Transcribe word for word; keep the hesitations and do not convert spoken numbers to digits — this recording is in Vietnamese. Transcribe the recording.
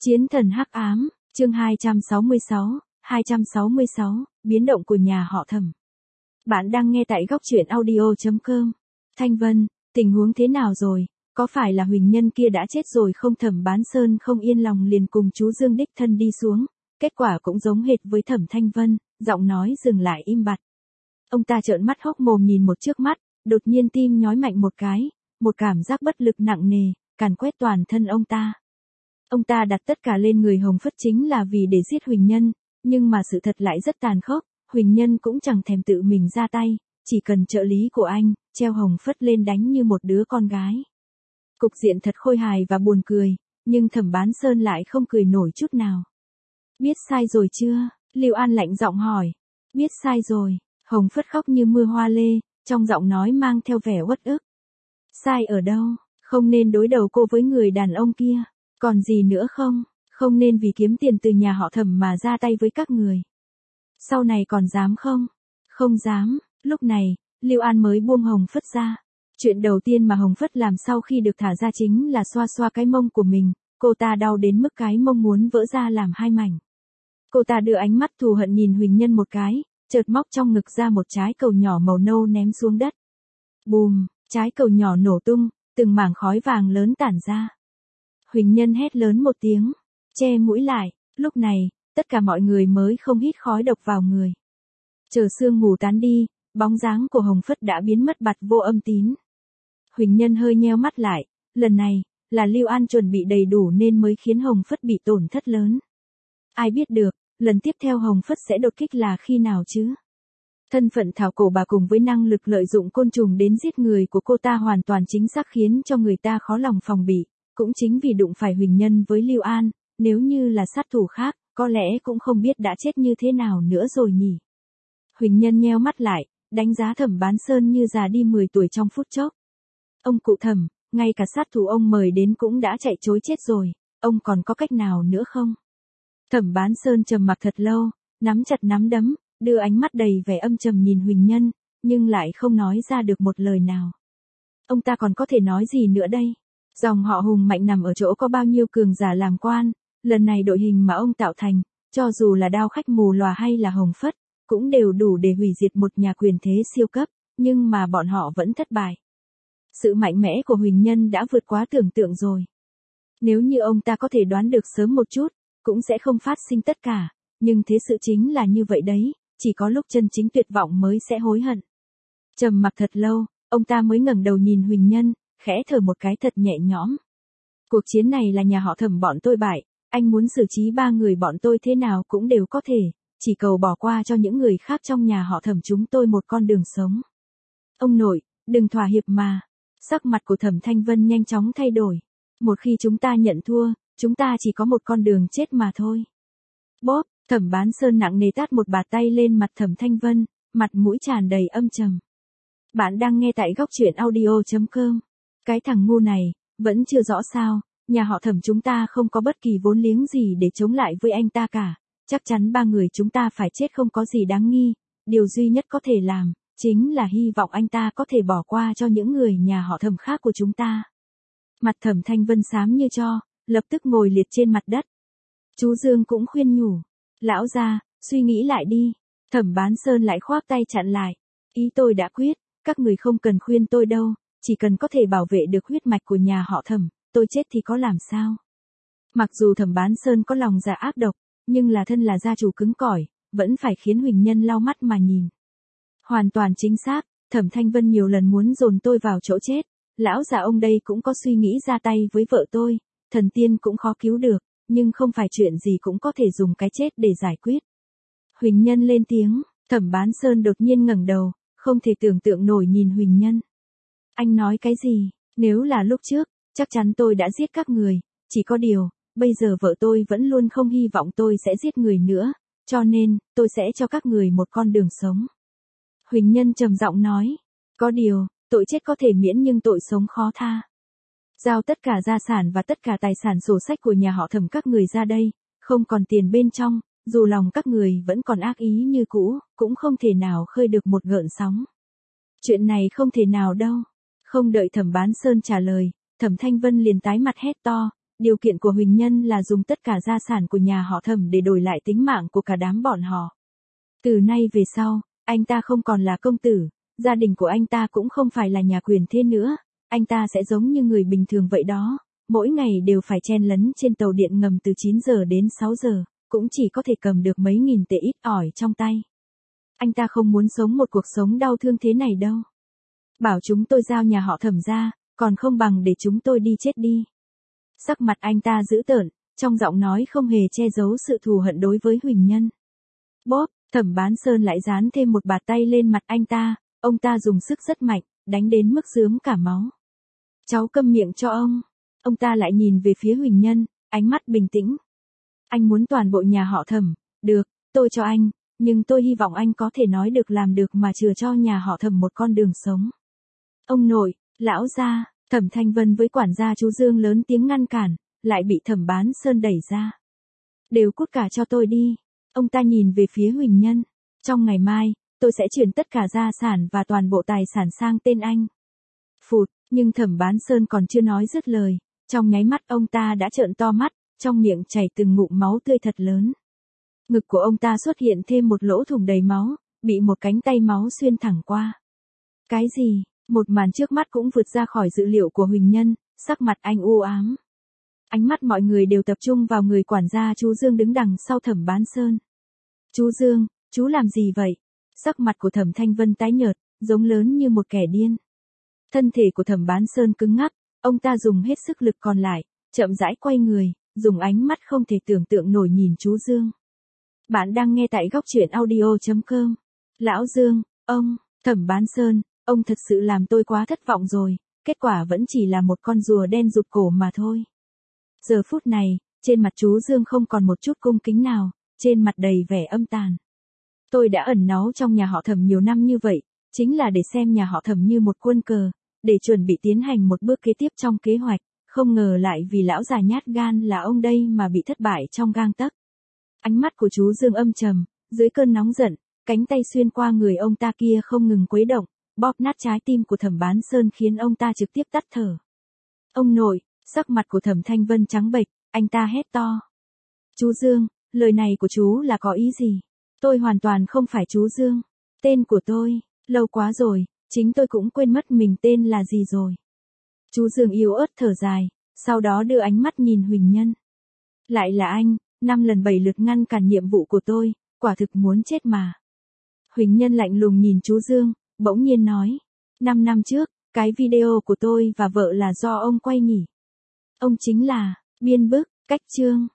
Chiến thần hắc ám, chương hai trăm sáu mươi sáu, hai trăm sáu mươi sáu, biến động của nhà họ Thẩm. Bạn đang nghe tại góc truyện audio chấm com. Thanh Vân, tình huống thế nào rồi? Có phải là Huỳnh Nhân kia đã chết rồi không? Thẩm Bán Sơn không yên lòng liền cùng chú Dương đích thân đi xuống, kết quả cũng giống hệt với Thẩm Thanh Vân, giọng nói dừng lại im bặt. Ông ta trợn mắt hốc mồm nhìn một trước mắt, đột nhiên tim nhói mạnh một cái, một cảm giác bất lực nặng nề, càn quét toàn thân ông ta. Ông ta đặt tất cả lên người Hồng Phất chính là vì để giết Huỳnh Nhân, nhưng mà sự thật lại rất tàn khốc, Huỳnh Nhân cũng chẳng thèm tự mình ra tay, chỉ cần trợ lý của anh, treo Hồng Phất lên đánh như một đứa con gái. Cục diện thật khôi hài và buồn cười, nhưng Thẩm Bán Sơn lại không cười nổi chút nào. Biết sai rồi chưa? Lưu An lạnh giọng hỏi. Biết sai rồi, Hồng Phất khóc như mưa hoa lê, trong giọng nói mang theo vẻ uất ức. Sai ở đâu? Không nên đối đầu cô với người đàn ông kia. Còn gì nữa không? Không nên vì kiếm tiền từ nhà họ Thẩm mà ra tay với các người. Sau này còn dám không? Không dám. Lúc này, Lưu An mới buông Hồng Phất ra. Chuyện đầu tiên mà Hồng Phất làm sau khi được thả ra chính là xoa xoa cái mông của mình, cô ta đau đến mức cái mông muốn vỡ ra làm hai mảnh. Cô ta đưa ánh mắt thù hận nhìn Huỳnh Nhân một cái, chợt móc trong ngực ra một trái cầu nhỏ màu nâu ném xuống đất. Bùm, trái cầu nhỏ nổ tung, từng mảng khói vàng lớn tản ra. Huỳnh Nhân hét lớn một tiếng, che mũi lại, lúc này, tất cả mọi người mới không hít khói độc vào người. Chờ sương mù tán đi, bóng dáng của Hồng Phất đã biến mất bặt vô âm tín. Huỳnh Nhân hơi nheo mắt lại, lần này, là Lưu An chuẩn bị đầy đủ nên mới khiến Hồng Phất bị tổn thất lớn. Ai biết được, lần tiếp theo Hồng Phất sẽ đột kích là khi nào chứ? Thân phận thảo cổ bà cùng với năng lực lợi dụng côn trùng đến giết người của cô ta hoàn toàn chính xác khiến cho người ta khó lòng phòng bị. Cũng chính vì đụng phải Huỳnh Nhân với Lưu An, nếu như là sát thủ khác, có lẽ cũng không biết đã chết như thế nào nữa rồi nhỉ. Huỳnh Nhân nheo mắt lại, đánh giá Thẩm Bán Sơn như già đi mười tuổi trong phút chốc. Ông cụ Thẩm, ngay cả sát thủ ông mời đến cũng đã chạy trối chết rồi, ông còn có cách nào nữa không? Thẩm Bán Sơn trầm mặc thật lâu, nắm chặt nắm đấm, đưa ánh mắt đầy vẻ âm trầm nhìn Huỳnh Nhân, nhưng lại không nói ra được một lời nào. Ông ta còn có thể nói gì nữa đây? Dòng họ Hùng mạnh nằm ở chỗ có bao nhiêu cường giả làm quan, lần này đội hình mà ông tạo thành, cho dù là Đao Khách Mù Lòa hay là Hồng Phất, cũng đều đủ để hủy diệt một nhà quyền thế siêu cấp, nhưng mà bọn họ vẫn thất bại. Sự mạnh mẽ của Huỳnh Nhân đã vượt quá tưởng tượng rồi. Nếu như ông ta có thể đoán được sớm một chút, cũng sẽ không phát sinh tất cả, nhưng thế sự chính là như vậy đấy, chỉ có lúc chân chính tuyệt vọng mới sẽ hối hận. Trầm mặc thật lâu, ông ta mới ngẩng đầu nhìn Huỳnh Nhân, khẽ thở một cái thật nhẹ nhõm. Cuộc chiến này là nhà họ Thẩm bọn tôi bại, anh muốn xử trí ba người bọn tôi thế nào cũng đều có thể, chỉ cầu bỏ qua cho những người khác trong nhà họ Thẩm chúng tôi một con đường sống. Ông nội, đừng thỏa hiệp mà. Sắc mặt của Thẩm Thanh Vân nhanh chóng thay đổi. Một khi chúng ta nhận thua, chúng ta chỉ có một con đường chết mà thôi. Bóp, Thẩm Bán Sơn nặng nề tát một bạt tay lên mặt Thẩm Thanh Vân, mặt mũi tràn đầy âm trầm. Bạn đang nghe tại góc truyện audio chấm com. Cái thằng ngu này, vẫn chưa rõ sao, nhà họ Thẩm chúng ta không có bất kỳ vốn liếng gì để chống lại với anh ta cả, chắc chắn ba người chúng ta phải chết không có gì đáng nghi, điều duy nhất có thể làm, chính là hy vọng anh ta có thể bỏ qua cho những người nhà họ Thẩm khác của chúng ta. Mặt Thẩm Thanh Vân xám như tro, lập tức ngồi liệt trên mặt đất. Chú Dương cũng khuyên nhủ, lão gia, suy nghĩ lại đi. Thẩm Bán Sơn lại khoác tay chặn lại, ý tôi đã quyết, các người không cần khuyên tôi đâu. Chỉ cần có thể bảo vệ được huyết mạch của nhà họ Thẩm, tôi chết thì có làm sao? Mặc dù Thẩm Bán Sơn có lòng dạ ác độc, nhưng là thân là gia chủ cứng cỏi, vẫn phải khiến Huỳnh Nhân lau mắt mà nhìn. Hoàn toàn chính xác, Thẩm Thanh Vân nhiều lần muốn dồn tôi vào chỗ chết, lão già ông đây cũng có suy nghĩ ra tay với vợ tôi, thần tiên cũng khó cứu được, nhưng không phải chuyện gì cũng có thể dùng cái chết để giải quyết. Huỳnh Nhân lên tiếng, Thẩm Bán Sơn đột nhiên ngẩng đầu, không thể tưởng tượng nổi nhìn Huỳnh Nhân. Anh nói cái gì? Nếu là lúc trước, chắc chắn tôi đã giết các người, chỉ có điều, bây giờ vợ tôi vẫn luôn không hy vọng tôi sẽ giết người nữa, cho nên, tôi sẽ cho các người một con đường sống. Huỳnh Nhân trầm giọng nói, có điều, tội chết có thể miễn nhưng tội sống khó tha. Giao tất cả gia sản và tất cả tài sản sổ sách của nhà họ Thẩm các người ra đây, không còn tiền bên trong, dù lòng các người vẫn còn ác ý như cũ, cũng không thể nào khơi được một gợn sóng. Chuyện này không thể nào đâu. Không đợi Thẩm Bán Sơn trả lời, Thẩm Thanh Vân liền tái mặt hét to, điều kiện của Huỳnh Nhân là dùng tất cả gia sản của nhà họ Thẩm để đổi lại tính mạng của cả đám bọn họ. Từ nay về sau, anh ta không còn là công tử, gia đình của anh ta cũng không phải là nhà quyền thế nữa, anh ta sẽ giống như người bình thường vậy đó, mỗi ngày đều phải chen lấn trên tàu điện ngầm từ chín giờ đến sáu giờ, cũng chỉ có thể cầm được mấy nghìn tệ ít ỏi trong tay. Anh ta không muốn sống một cuộc sống đau thương thế này đâu. Bảo chúng tôi giao nhà họ Thẩm ra, còn không bằng để chúng tôi đi chết đi. Sắc mặt anh ta dữ tợn, trong giọng nói không hề che giấu sự thù hận đối với Huỳnh Nhân. Bóp, Thẩm Bán Sơn lại dán thêm một bạt tay lên mặt anh ta, ông ta dùng sức rất mạnh, đánh đến mức rướm cả máu. Cháu câm miệng cho ông. Ông ta lại nhìn về phía Huỳnh Nhân, ánh mắt bình tĩnh. Anh muốn toàn bộ nhà họ Thẩm, được, tôi cho anh, nhưng tôi hy vọng anh có thể nói được làm được mà chừa cho nhà họ Thẩm một con đường sống. Ông nội, lão gia, Thẩm Thanh Vân với quản gia chú Dương lớn tiếng ngăn cản, lại bị Thẩm Bán Sơn đẩy ra. Đều cút cả cho tôi đi. Ông ta nhìn về phía Huỳnh Nhân. Trong ngày mai, tôi sẽ chuyển tất cả gia sản và toàn bộ tài sản sang tên anh. Phụt, nhưng Thẩm Bán Sơn còn chưa nói dứt lời, trong nháy mắt ông ta đã trợn to mắt, trong miệng chảy từng ngụm máu tươi thật lớn. Ngực của ông ta xuất hiện thêm một lỗ thủng đầy máu, bị một cánh tay máu xuyên thẳng qua. Cái gì? Một màn trước mắt cũng vượt ra khỏi dự liệu của Huỳnh Nhân, sắc mặt anh u ám. Ánh mắt mọi người đều tập trung vào người quản gia chú Dương đứng đằng sau Thẩm Bán Sơn. Chú Dương, chú làm gì vậy? Sắc mặt của Thẩm Thanh Vân tái nhợt, giống lớn như một kẻ điên. Thân thể của Thẩm Bán Sơn cứng ngắc, ông ta dùng hết sức lực còn lại, chậm rãi quay người, dùng ánh mắt không thể tưởng tượng nổi nhìn chú Dương. Bạn đang nghe tại góc truyện audio chấm com. Lão Dương, ông, Thẩm Bán Sơn, ông thật sự làm tôi quá thất vọng rồi, kết quả vẫn chỉ là một con rùa đen rụt cổ mà thôi. Giờ phút này, trên mặt chú Dương không còn một chút cung kính nào, trên mặt đầy vẻ âm tàn. Tôi đã ẩn náu trong nhà họ Thẩm nhiều năm như vậy, chính là để xem nhà họ Thẩm như một quân cờ, để chuẩn bị tiến hành một bước kế tiếp trong kế hoạch, không ngờ lại vì lão già nhát gan là ông đây mà bị thất bại trong gang tấc. Ánh mắt của chú Dương âm trầm, dưới cơn nóng giận, cánh tay xuyên qua người ông ta kia không ngừng quấy động, bóp nát trái tim của Thẩm Bán Sơn khiến ông ta trực tiếp tắt thở. Ông nội, sắc mặt của Thẩm Thanh Vân trắng bệch, anh ta hét to. Chú Dương, lời này của chú là có ý gì? Tôi hoàn toàn không phải chú Dương. Tên của tôi, lâu quá rồi, chính tôi cũng quên mất mình tên là gì rồi. Chú Dương yếu ớt thở dài, sau đó đưa ánh mắt nhìn Huỳnh Nhân. Lại là anh, năm lần bảy lượt ngăn cản nhiệm vụ của tôi, quả thực muốn chết mà. Huỳnh Nhân lạnh lùng nhìn chú Dương, bỗng nhiên nói. Năm năm trước, cái video của tôi và vợ là do ông quay nhỉ? Ông chính là, biên bức, cách chương.